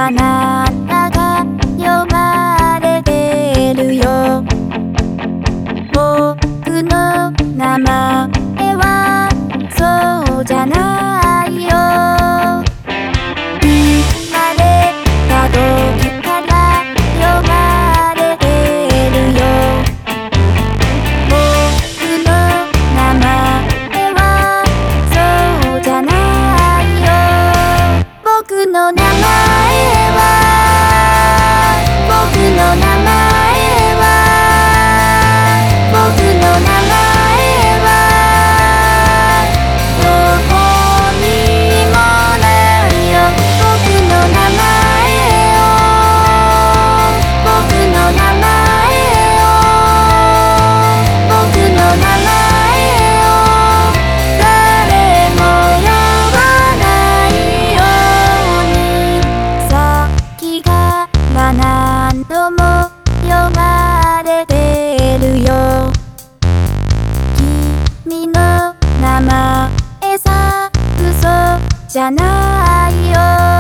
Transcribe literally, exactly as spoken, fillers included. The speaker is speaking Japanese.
あなたが呼ばれてるよ。僕の名前はそうじゃないよ。生まれた時から呼ばれてるよ。僕の名前はそうじゃないよ。僕の名前は僕の名前は僕の名前はどこにもないよ。僕の名前を僕の名前を僕の名前を誰も呼ばないように。さっきから何度も呼ばれてるよ。君の名前さ嘘じゃないよ。